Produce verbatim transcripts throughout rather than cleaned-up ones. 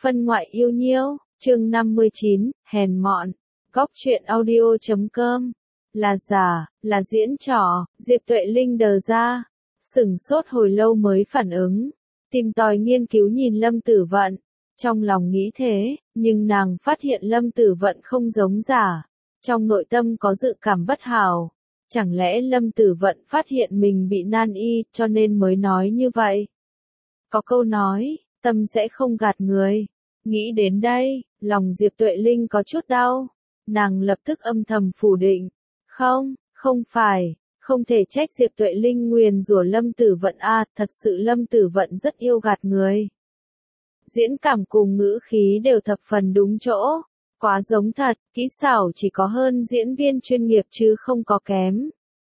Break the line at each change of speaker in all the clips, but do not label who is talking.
Phân ngoại yêu nhiêu, chương năm mươi chín, hèn mọn, góc truyện audio chấm com. Là giả, là diễn trò, Diệp Tuệ Linh đờ ra, sửng sốt hồi lâu mới phản ứng, tìm tòi nghiên cứu nhìn Lâm Tử Vận, trong lòng nghĩ thế, nhưng nàng phát hiện Lâm Tử Vận không giống giả, trong nội tâm có dự cảm bất hảo, chẳng lẽ Lâm Tử Vận phát hiện mình bị nan y, cho nên mới nói như vậy. Có câu nói, tâm sẽ không gạt người. Nghĩ đến đây, lòng Diệp Tuệ Linh có chút đau. Nàng lập tức âm thầm phủ định. Không, không phải, không thể trách Diệp Tuệ Linh nguyền rủa Lâm Tử Vận a, à, thật sự Lâm Tử Vận rất yêu gạt người. Diễn cảm cùng ngữ khí đều thập phần đúng chỗ, quá giống thật, kỹ xảo chỉ có hơn diễn viên chuyên nghiệp chứ không có kém.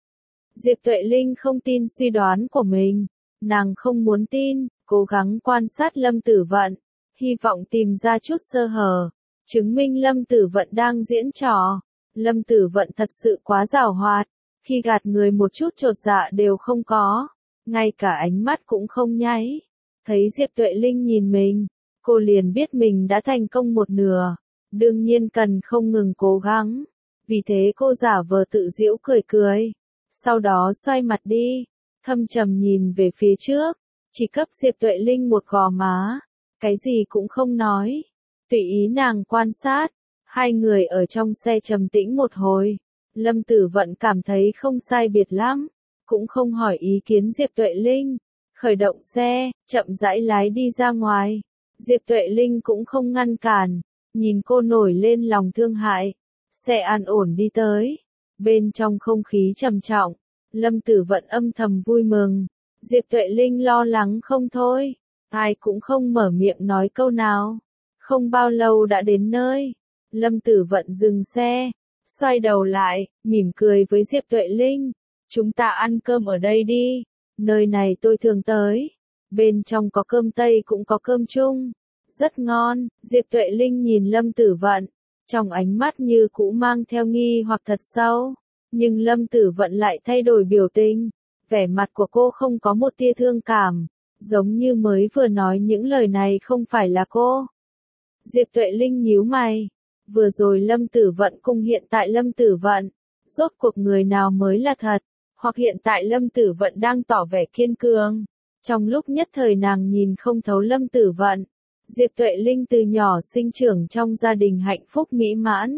Diệp Tuệ Linh không tin suy đoán của mình, nàng không muốn tin, cố gắng quan sát Lâm Tử Vận, hy vọng tìm ra chút sơ hở, chứng minh Lâm Tử Vận đang diễn trò. Lâm Tử Vận thật sự quá giàu hoạt, khi gạt người một chút chột dạ đều không có, ngay cả ánh mắt cũng không nháy. Thấy Diệp Tuệ Linh nhìn mình, cô liền biết mình đã thành công một nửa, đương nhiên cần không ngừng cố gắng. Vì thế cô giả vờ tự giễu cười cười, sau đó xoay mặt đi, thâm trầm nhìn về phía trước, chỉ cấp Diệp Tuệ Linh một gò má, cái gì cũng không nói, tùy ý nàng quan sát. Hai người ở trong xe trầm tĩnh một hồi, Lâm Tử Vận cảm thấy không sai biệt lắm, cũng không hỏi ý kiến Diệp Tuệ Linh, khởi động xe, chậm rãi lái đi ra ngoài. Diệp Tuệ Linh cũng không ngăn cản, nhìn cô nổi lên lòng thương hại, xe an ổn đi tới, bên trong không khí trầm trọng, Lâm Tử Vận âm thầm vui mừng, Diệp Tuệ Linh lo lắng không thôi, ai cũng không mở miệng nói câu nào. Không bao lâu đã đến nơi. Lâm Tử Vận dừng xe, xoay đầu lại, mỉm cười với Diệp Tuệ Linh. Chúng ta ăn cơm ở đây đi, nơi này tôi thường tới. Bên trong có cơm Tây cũng có cơm Trung. Rất ngon, Diệp Tuệ Linh nhìn Lâm Tử Vận, trong ánh mắt như cũ mang theo nghi hoặc thật sâu. Nhưng Lâm Tử Vận lại thay đổi biểu tình, vẻ mặt của cô không có một tia thương cảm, giống như mới vừa nói những lời này không phải là cô. Diệp Tuệ Linh nhíu mày. Vừa rồi Lâm Tử Vận cùng hiện tại Lâm Tử Vận, rốt cuộc người nào mới là thật, hoặc hiện tại Lâm Tử Vận đang tỏ vẻ kiên cường. Trong lúc nhất thời nàng nhìn không thấu Lâm Tử Vận, Diệp Tuệ Linh từ nhỏ sinh trưởng trong gia đình hạnh phúc mỹ mãn.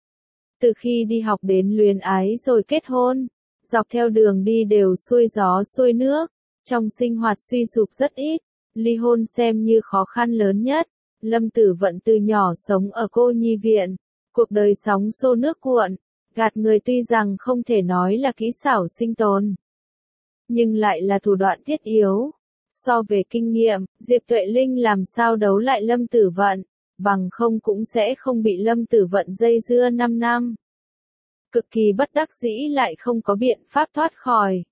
Từ khi đi học đến luyến ái rồi kết hôn, dọc theo đường đi đều xuôi gió xuôi nước, trong sinh hoạt suy sụp rất ít, ly hôn xem như khó khăn lớn nhất. Lâm Tử Vận từ nhỏ sống ở cô nhi viện, cuộc đời sóng xô nước cuộn, gạt người tuy rằng không thể nói là kỹ xảo sinh tồn, nhưng lại là thủ đoạn thiết yếu. So về kinh nghiệm, Diệp Tuệ Linh làm sao đấu lại Lâm Tử Vận, bằng không cũng sẽ không bị Lâm Tử Vận dây dưa năm năm. Cực kỳ bất đắc dĩ lại không có biện pháp thoát khỏi.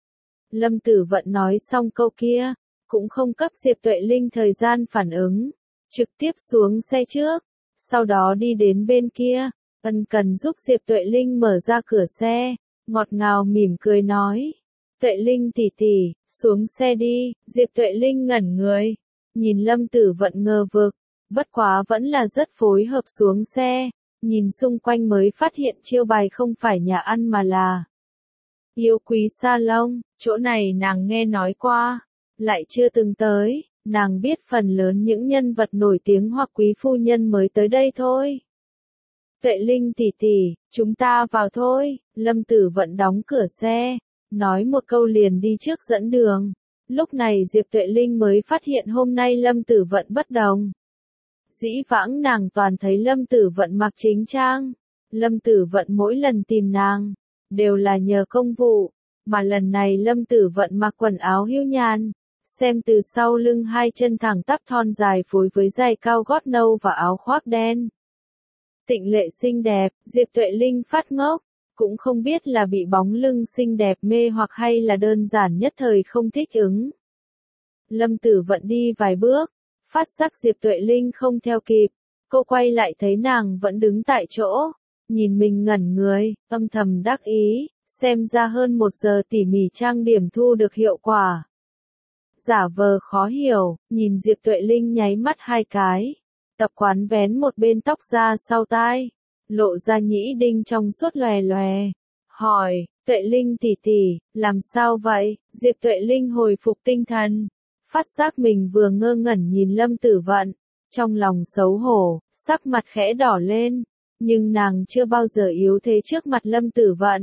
Lâm Tử Vận nói xong câu kia, cũng không cấp Diệp Tuệ Linh thời gian phản ứng. Trực tiếp xuống xe trước, sau đó đi đến bên kia, ân cần giúp Diệp Tuệ Linh mở ra cửa xe, ngọt ngào mỉm cười nói. Tuệ Linh tỷ tỷ, xuống xe đi. Diệp Tuệ Linh ngẩn người, nhìn Lâm Tử Vận ngờ vực, bất quá vẫn là rất phối hợp xuống xe, nhìn xung quanh mới phát hiện chiêu bài không phải nhà ăn mà là Yêu Quý Salon, chỗ này nàng nghe nói qua, lại chưa từng tới. Nàng biết phần lớn những nhân vật nổi tiếng hoặc quý phu nhân mới tới đây thôi. Tuệ Linh tỷ tỷ, chúng ta vào thôi. Lâm Tử Vận đóng cửa xe, nói một câu liền đi trước dẫn đường. Lúc này Diệp Tuệ Linh mới phát hiện hôm nay Lâm Tử Vận bất đồng. Dĩ vãng nàng toàn thấy Lâm Tử Vận mặc chính trang. Lâm Tử Vận mỗi lần tìm nàng, đều là nhờ công vụ, mà lần này Lâm Tử Vận mặc quần áo hưu nhàn. Xem từ sau lưng hai chân thẳng tắp thon dài phối với giày cao gót nâu và áo khoác đen. Tịnh lệ xinh đẹp, Diệp Tuệ Linh phát ngốc, cũng không biết là bị bóng lưng xinh đẹp mê hoặc hay là đơn giản nhất thời không thích ứng. Lâm Tử Vận đi vài bước, phát giác Diệp Tuệ Linh không theo kịp, cô quay lại thấy nàng vẫn đứng tại chỗ, nhìn mình ngẩn người, âm thầm đắc ý, xem ra hơn một giờ tỉ mỉ trang điểm thu được hiệu quả. Giả vờ khó hiểu, nhìn Diệp Tuệ Linh nháy mắt hai cái, tập quán vén một bên tóc ra sau tai, lộ ra nhĩ đinh trong suốt lòe lòe. Hỏi, Tuệ Linh tỷ tỷ, làm sao vậy? Diệp Tuệ Linh hồi phục tinh thần, phát giác mình vừa ngơ ngẩn nhìn Lâm Tử Vận, trong lòng xấu hổ, sắc mặt khẽ đỏ lên, nhưng nàng chưa bao giờ yếu thế trước mặt Lâm Tử Vận.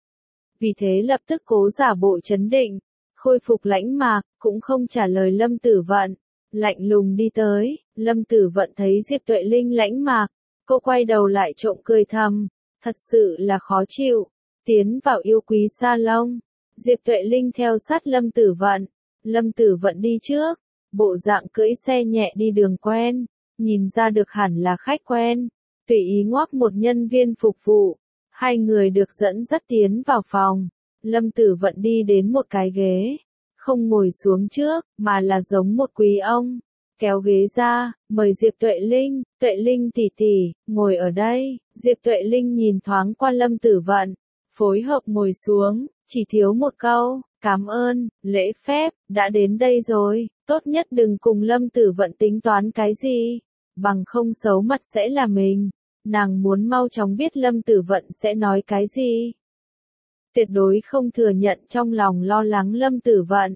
Vì thế lập tức cố giả bộ trấn định, khôi phục lãnh mạc, cũng không trả lời Lâm Tử Vận, lạnh lùng đi tới. Lâm Tử Vận thấy Diệp Tuệ Linh lãnh mạc, cô quay đầu lại trộm cười thầm, thật sự là khó chịu. Tiến vào yêu quý salon, Diệp Tuệ Linh theo sát Lâm Tử Vận, Lâm Tử Vận đi trước, bộ dạng cưỡi xe nhẹ đi đường quen, nhìn ra được hẳn là khách quen, tùy ý ngoắc một nhân viên phục vụ, hai người được dẫn dắt tiến vào phòng. Lâm Tử Vận đi đến một cái ghế, không ngồi xuống trước, mà là giống một quý ông, kéo ghế ra, mời Diệp Tuệ Linh, Tuệ Linh tỷ tỷ, ngồi ở đây. Diệp Tuệ Linh nhìn thoáng qua Lâm Tử Vận, phối hợp ngồi xuống, chỉ thiếu một câu, cảm ơn, lễ phép, đã đến đây rồi, tốt nhất đừng cùng Lâm Tử Vận tính toán cái gì, bằng không xấu mặt sẽ là mình. Nàng muốn mau chóng biết Lâm Tử Vận sẽ nói cái gì. Tuyệt đối không thừa nhận trong lòng lo lắng Lâm Tử Vận.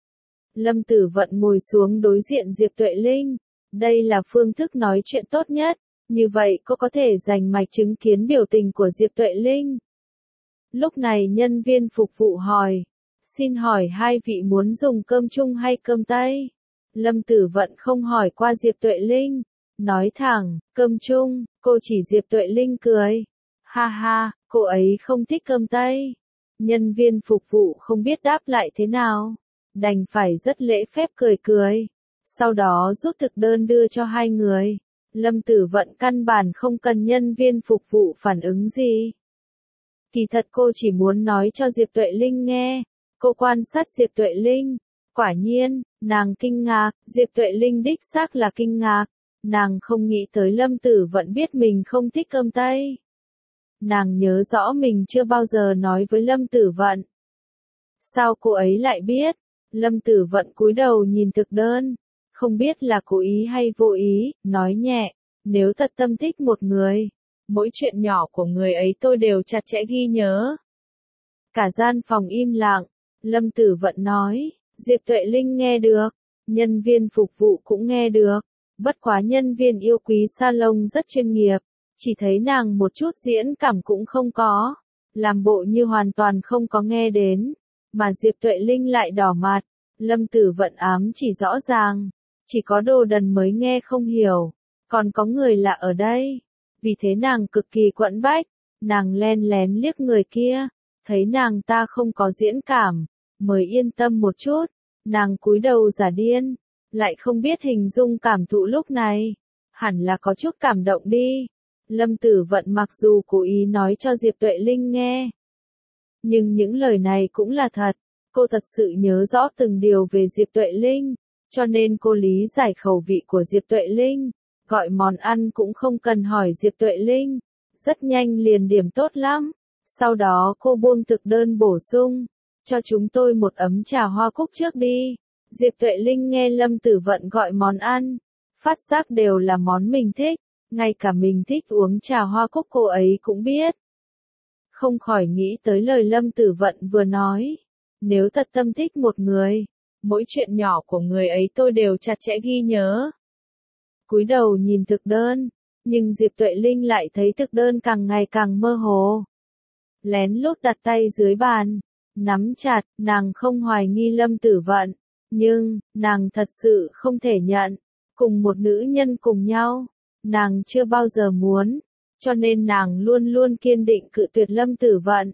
Lâm Tử Vận ngồi xuống đối diện Diệp Tuệ Linh. Đây là phương thức nói chuyện tốt nhất, như vậy cô có thể rành mạch chứng kiến biểu tình của Diệp Tuệ Linh. Lúc này nhân viên phục vụ hỏi, xin hỏi hai vị muốn dùng cơm chung hay cơm tây? Lâm Tử Vận không hỏi qua Diệp Tuệ Linh, nói thẳng, cơm chung. Cô chỉ Diệp Tuệ Linh cười, ha ha, cô ấy không thích cơm tây. Nhân viên phục vụ không biết đáp lại thế nào, đành phải rất lễ phép cười cười, sau đó rút thực đơn đưa cho hai người. Lâm Tử Vận căn bản không cần nhân viên phục vụ phản ứng gì. Kỳ thật cô chỉ muốn nói cho Diệp Tuệ Linh nghe. Cô quan sát Diệp Tuệ Linh, quả nhiên, nàng kinh ngạc, Diệp Tuệ Linh đích xác là kinh ngạc. Nàng không nghĩ tới Lâm Tử Vận biết mình không thích cơm tây. Nàng nhớ rõ mình chưa bao giờ nói với Lâm Tử Vận. Sao cô ấy lại biết? Lâm Tử Vận cúi đầu nhìn thực đơn, không biết là cố ý hay vô ý, nói nhẹ, nếu thật tâm thích một người, mỗi chuyện nhỏ của người ấy tôi đều chặt chẽ ghi nhớ. Cả gian phòng im lặng, Lâm Tử Vận nói, Diệp Tuệ Linh nghe được, nhân viên phục vụ cũng nghe được, bất quá nhân viên yêu quý salon rất chuyên nghiệp, chỉ thấy nàng một chút diễn cảm cũng không có, làm bộ như hoàn toàn không có nghe đến, mà Diệp Tuệ Linh lại đỏ mặt. Lâm Tử Vận ám chỉ rõ ràng, chỉ có đồ đần mới nghe không hiểu, còn có người lạ ở đây, vì thế nàng cực kỳ quẫn bách, nàng len lén liếc người kia, thấy nàng ta không có diễn cảm, mới yên tâm một chút, nàng cúi đầu giả điên, lại không biết hình dung cảm thụ lúc này, hẳn là có chút cảm động đi. Lâm Tử Vận mặc dù cố ý nói cho Diệp Tuệ Linh nghe, nhưng những lời này cũng là thật. Cô thật sự nhớ rõ từng điều về Diệp Tuệ Linh, cho nên cô lý giải khẩu vị của Diệp Tuệ Linh, gọi món ăn cũng không cần hỏi Diệp Tuệ Linh, rất nhanh liền điểm tốt lắm. Sau đó cô buông thực đơn bổ sung, cho chúng tôi một ấm trà hoa cúc trước đi. Diệp Tuệ Linh nghe Lâm Tử Vận gọi món ăn, phát giác đều là món mình thích, ngay cả mình thích uống trà hoa cúc cô ấy cũng biết. Không khỏi nghĩ tới lời Lâm Tử Vận vừa nói. Nếu thật tâm thích một người, mỗi chuyện nhỏ của người ấy tôi đều chặt chẽ ghi nhớ. Cúi đầu nhìn thực đơn, nhưng Diệp Tuệ Linh lại thấy thực đơn càng ngày càng mơ hồ. Lén lút đặt tay dưới bàn, nắm chặt, nàng không hoài nghi Lâm Tử Vận, nhưng, nàng thật sự không thể nhận, cùng một nữ nhân cùng nhau, nàng chưa bao giờ muốn, cho nên nàng luôn luôn kiên định cự tuyệt Lâm Tử Vận.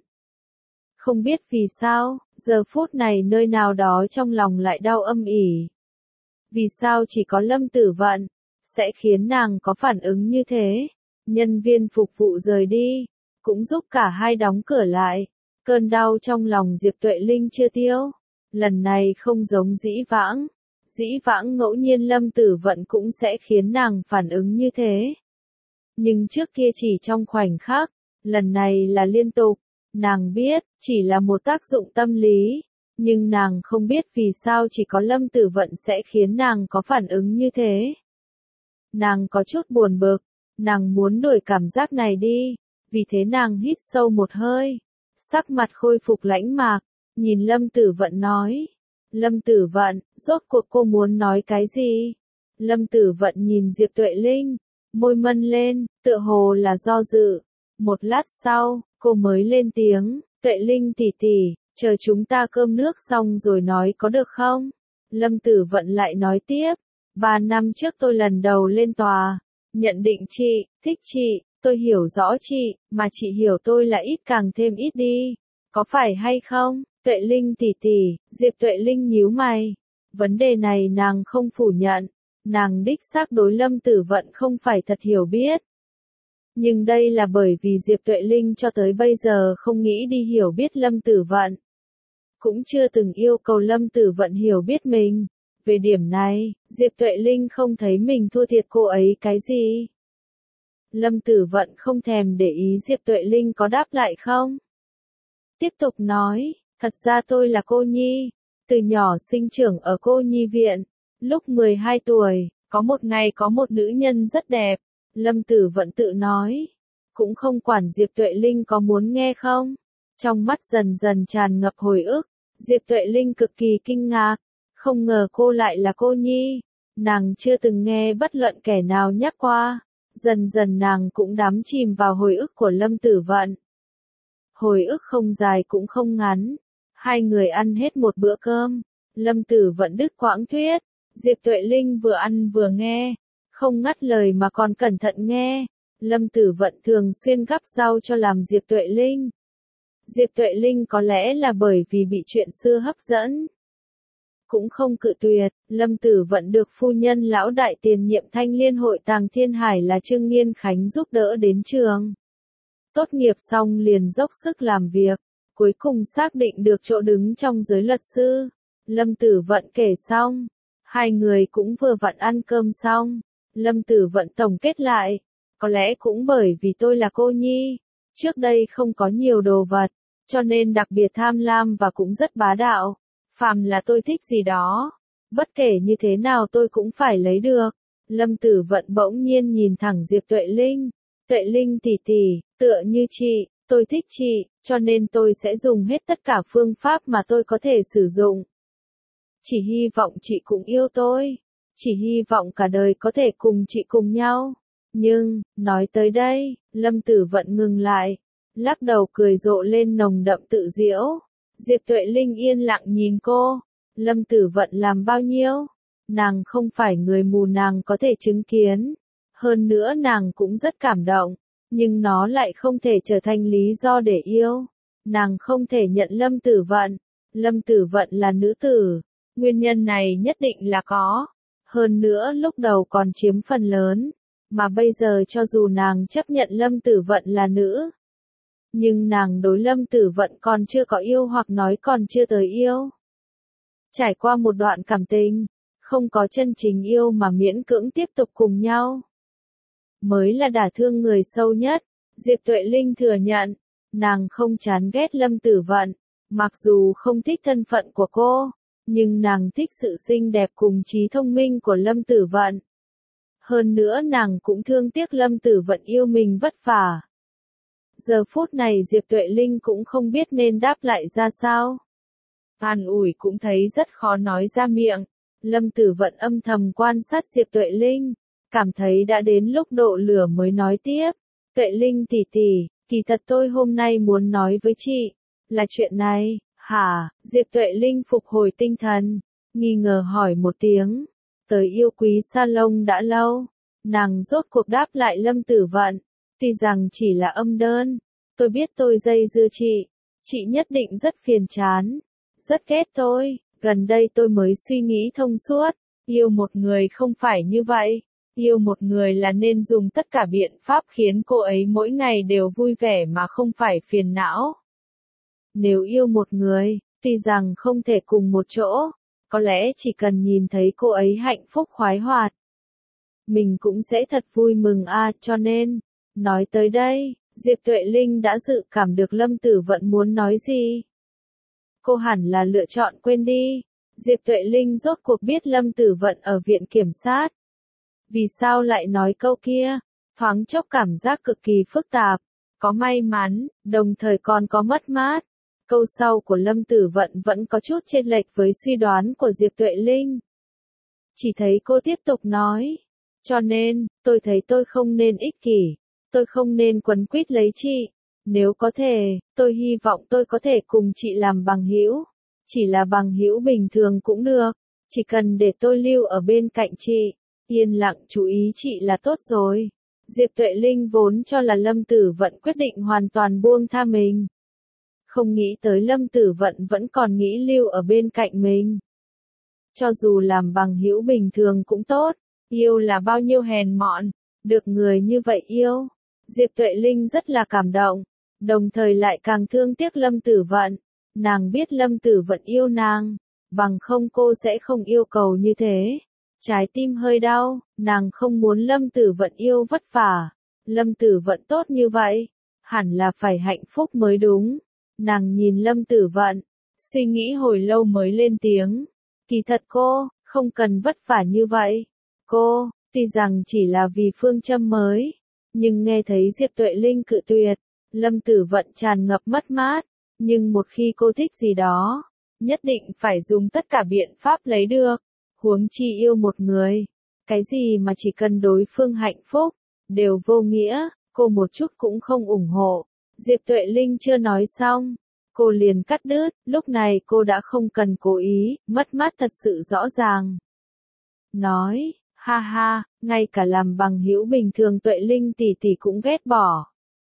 Không biết vì sao, giờ phút này nơi nào đó trong lòng lại đau âm ỉ. Vì sao chỉ có Lâm Tử Vận, sẽ khiến nàng có phản ứng như thế? Nhân viên phục vụ rời đi, cũng giúp cả hai đóng cửa lại. Cơn đau trong lòng Diệp Tuệ Linh chưa tiêu. Lần này không giống dĩ vãng. Dĩ vãng ngẫu nhiên Lâm Tử Vận cũng sẽ khiến nàng phản ứng như thế. Nhưng trước kia chỉ trong khoảnh khắc, lần này là liên tục. Nàng biết, chỉ là một tác dụng tâm lý, nhưng nàng không biết vì sao chỉ có Lâm Tử Vận sẽ khiến nàng có phản ứng như thế. Nàng có chút buồn bực, nàng muốn đuổi cảm giác này đi, vì thế nàng hít sâu một hơi, sắc mặt khôi phục lãnh mạc, nhìn Lâm Tử Vận nói. Lâm Tử Vận, rốt cuộc cô muốn nói cái gì? Lâm Tử Vận nhìn Diệp Tuệ Linh, môi mân lên, tựa hồ là do dự. Một lát sau, cô mới lên tiếng, Tuệ Linh tỷ tỷ, chờ chúng ta cơm nước xong rồi nói có được không? Lâm Tử Vận lại nói tiếp, ba năm trước tôi lần đầu lên tòa, nhận định chị, thích chị, tôi hiểu rõ chị, mà chị hiểu tôi là ít càng thêm ít đi. Có phải hay không? Tuệ Linh tỷ tỷ, Diệp Tuệ Linh nhíu mày. Vấn đề này nàng không phủ nhận, nàng đích xác đối Lâm Tử Vận không phải thật hiểu biết. Nhưng đây là bởi vì Diệp Tuệ Linh cho tới bây giờ không nghĩ đi hiểu biết Lâm Tử Vận. Cũng chưa từng yêu cầu Lâm Tử Vận hiểu biết mình. Về điểm này, Diệp Tuệ Linh không thấy mình thua thiệt cô ấy cái gì. Lâm Tử Vận không thèm để ý Diệp Tuệ Linh có đáp lại không. Tiếp tục nói, thật ra tôi là cô nhi, từ nhỏ sinh trưởng ở cô nhi viện, lúc mười hai tuổi, có một ngày có một nữ nhân rất đẹp, Lâm Tử Vận tự nói, cũng không quản Diệp Tuệ Linh có muốn nghe không. Trong mắt dần dần tràn ngập hồi ức, Diệp Tuệ Linh cực kỳ kinh ngạc, không ngờ cô lại là cô nhi, nàng chưa từng nghe bất luận kẻ nào nhắc qua, dần dần nàng cũng đắm chìm vào hồi ức của Lâm Tử Vận. Hồi ức không dài cũng không ngắn. Hai người ăn hết một bữa cơm. Lâm Tử Vận đứt quãng thuyết. Diệp Tuệ Linh vừa ăn vừa nghe. Không ngắt lời mà còn cẩn thận nghe. Lâm Tử Vận thường xuyên gắp rau cho làm Diệp Tuệ Linh. Diệp Tuệ Linh có lẽ là bởi vì bị chuyện xưa hấp dẫn. Cũng không cự tuyệt. Lâm Tử Vận được phu nhân lão đại tiền nhiệm Thanh Liên hội Tàng Thiên Hải là Trương Nghiên Khánh giúp đỡ đến trường. Tốt nghiệp xong liền dốc sức làm việc, cuối cùng xác định được chỗ đứng trong giới luật sư. Lâm Tử Vận kể xong, hai người cũng vừa vặn ăn cơm xong. Lâm Tử Vận tổng kết lại, có lẽ cũng bởi vì tôi là cô nhi, trước đây không có nhiều đồ vật, cho nên đặc biệt tham lam và cũng rất bá đạo. Phàm là tôi thích gì đó, bất kể như thế nào tôi cũng phải lấy được. Lâm Tử Vận bỗng nhiên nhìn thẳng Diệp Tuệ Linh. Tuệ Linh tỷ tỷ, tựa như chị, tôi thích chị, cho nên tôi sẽ dùng hết tất cả phương pháp mà tôi có thể sử dụng. Chỉ hy vọng chị cũng yêu tôi. Chỉ hy vọng cả đời có thể cùng chị cùng nhau. Nhưng, nói tới đây, Lâm Tử Vận ngừng lại, lắc đầu cười rộ lên nồng đậm tự giễu. Diệp Tuệ Linh yên lặng nhìn cô. Lâm Tử Vận làm bao nhiêu? Nàng không phải người mù, nàng có thể chứng kiến. Hơn nữa nàng cũng rất cảm động, nhưng nó lại không thể trở thành lý do để yêu. Nàng không thể nhận Lâm Tử Vận. Lâm Tử Vận là nữ tử. Nguyên nhân này nhất định là có. Hơn nữa lúc đầu còn chiếm phần lớn. Mà bây giờ cho dù nàng chấp nhận Lâm Tử Vận là nữ, nhưng nàng đối Lâm Tử Vận còn chưa có yêu hoặc nói còn chưa tới yêu. Trải qua một đoạn cảm tình, không có chân chính yêu mà miễn cưỡng tiếp tục cùng nhau, mới là đả thương người sâu nhất. Diệp Tuệ Linh thừa nhận, nàng không chán ghét Lâm Tử Vận, mặc dù không thích thân phận của cô, nhưng nàng thích sự xinh đẹp cùng trí thông minh của Lâm Tử Vận. Hơn nữa nàng cũng thương tiếc Lâm Tử Vận yêu mình vất vả. Giờ phút này Diệp Tuệ Linh cũng không biết nên đáp lại ra sao. An ủi cũng thấy rất khó nói ra miệng. Lâm Tử Vận âm thầm quan sát Diệp Tuệ Linh, cảm thấy đã đến lúc độ lửa mới nói tiếp. Tuệ Linh tỷ tỷ, kỳ thật tôi hôm nay muốn nói với chị, là chuyện này. Hả? Diệp Tuệ Linh phục hồi tinh thần, nghi ngờ hỏi một tiếng. Tới yêu quý salon đã lâu, nàng rốt cuộc đáp lại Lâm Tử Vận. Tuy rằng chỉ là âm đơn, tôi biết tôi dây dưa chị, chị nhất định rất phiền chán, rất ghét tôi. Gần đây tôi mới suy nghĩ thông suốt, yêu một người không phải như vậy. Yêu một người là nên dùng tất cả biện pháp khiến cô ấy mỗi ngày đều vui vẻ mà không phải phiền não. Nếu yêu một người, tuy rằng không thể cùng một chỗ, có lẽ chỉ cần nhìn thấy cô ấy hạnh phúc khoái hoạt, mình cũng sẽ thật vui mừng a. À, cho nên, nói tới đây, Diệp Tuệ Linh đã dự cảm được Lâm Tử Vận muốn nói gì. Cô hẳn là lựa chọn quên đi. Diệp Tuệ Linh rốt cuộc biết Lâm Tử Vận ở viện kiểm sát. Vì sao lại nói câu kia? Thoáng chốc cảm giác cực kỳ phức tạp, có may mắn, đồng thời còn có mất mát. Câu sau của Lâm Tử Vận vẫn có chút chênh lệch với suy đoán của Diệp Tuệ Linh. Chỉ thấy cô tiếp tục nói, cho nên, tôi thấy tôi không nên ích kỷ, tôi không nên quấn quýt lấy chị. Nếu có thể, tôi hy vọng tôi có thể cùng chị làm bằng hữu, chỉ là bằng hữu bình thường cũng được, chỉ cần để tôi lưu ở bên cạnh chị, yên lặng chú ý chị là tốt rồi. Diệp Tuệ Linh vốn cho là Lâm Tử Vận quyết định hoàn toàn buông tha mình. Không nghĩ tới Lâm Tử Vận vẫn còn nghĩ lưu ở bên cạnh mình. Cho dù làm bằng hữu bình thường cũng tốt, yêu là bao nhiêu hèn mọn, được người như vậy yêu. Diệp Tuệ Linh rất là cảm động, đồng thời lại càng thương tiếc Lâm Tử Vận. Nàng biết Lâm Tử Vận yêu nàng, bằng không cô sẽ không yêu cầu như thế. Trái tim hơi đau, nàng không muốn Lâm Tử Vận yêu vất vả. Lâm Tử Vận tốt như vậy, hẳn là phải hạnh phúc mới đúng. Nàng nhìn Lâm Tử Vận, suy nghĩ hồi lâu mới lên tiếng. Kỳ thật cô, không cần vất vả như vậy. Cô, tuy rằng chỉ là vì phương châm mới, nhưng nghe thấy Diệp Tuệ Linh cự tuyệt, Lâm Tử Vận tràn ngập mất mát. Nhưng một khi cô thích gì đó, nhất định phải dùng tất cả biện pháp lấy được. Huống chi yêu một người, cái gì mà chỉ cần đối phương hạnh phúc, đều vô nghĩa, cô một chút cũng không ủng hộ. Diệp Tuệ Linh chưa nói xong, cô liền cắt đứt, lúc này cô đã không cần cố ý, mất mát thật sự rõ ràng. Nói, ha ha, ngay cả làm bằng hữu bình thường Tuệ Linh tỷ tỷ cũng ghét bỏ.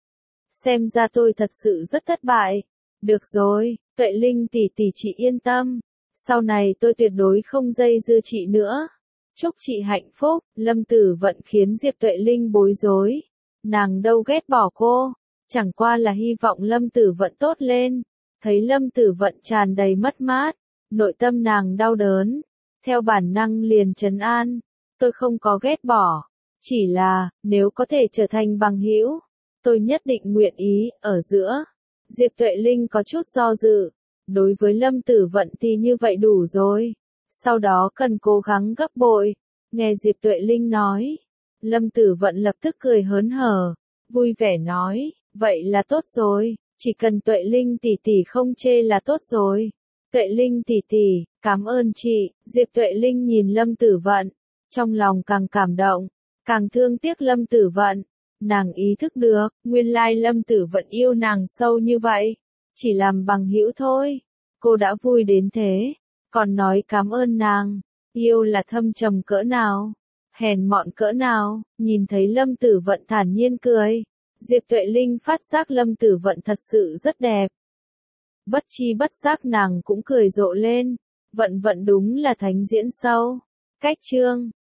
Xem ra tôi thật sự rất thất bại. Được rồi, Tuệ Linh tỷ tỷ chị yên tâm. Sau này tôi tuyệt đối không dây dưa chị nữa. Chúc chị hạnh phúc. Lâm Tử Vận khiến Diệp Tuệ Linh bối rối. Nàng đâu ghét bỏ cô, chẳng qua là hy vọng Lâm Tử Vận tốt lên. Thấy Lâm Tử Vận tràn đầy mất mát, nội tâm nàng đau đớn. Theo bản năng liền trấn an. Tôi không có ghét bỏ. Chỉ là, nếu có thể trở thành bằng hữu, tôi nhất định nguyện ý, ở giữa. Diệp Tuệ Linh có chút do dự. Đối với Lâm Tử Vận thì như vậy đủ rồi. Sau đó cần cố gắng gấp bội. Nghe Diệp Tuệ Linh nói. Lâm Tử Vận lập tức cười hớn hở. Vui vẻ nói. Vậy là tốt rồi. Chỉ cần Tuệ Linh tỷ tỷ không chê là tốt rồi. Tuệ Linh tỷ tỷ, cảm ơn chị. Diệp Tuệ Linh nhìn Lâm Tử Vận. Trong lòng càng cảm động. Càng thương tiếc Lâm Tử Vận. Nàng ý thức được, nguyên lai Lâm Tử Vận yêu nàng sâu như vậy. Chỉ làm bằng hữu thôi. Cô đã vui đến thế. Còn nói cảm ơn nàng. Yêu là thâm trầm cỡ nào. Hèn mọn cỡ nào. Nhìn thấy Lâm Tử Vận thản nhiên cười. Diệp Tuệ Linh phát giác Lâm Tử Vận thật sự rất đẹp. Bất chi bất giác nàng cũng cười rộ lên. Vận vận đúng là thánh diễn sâu. Cách chương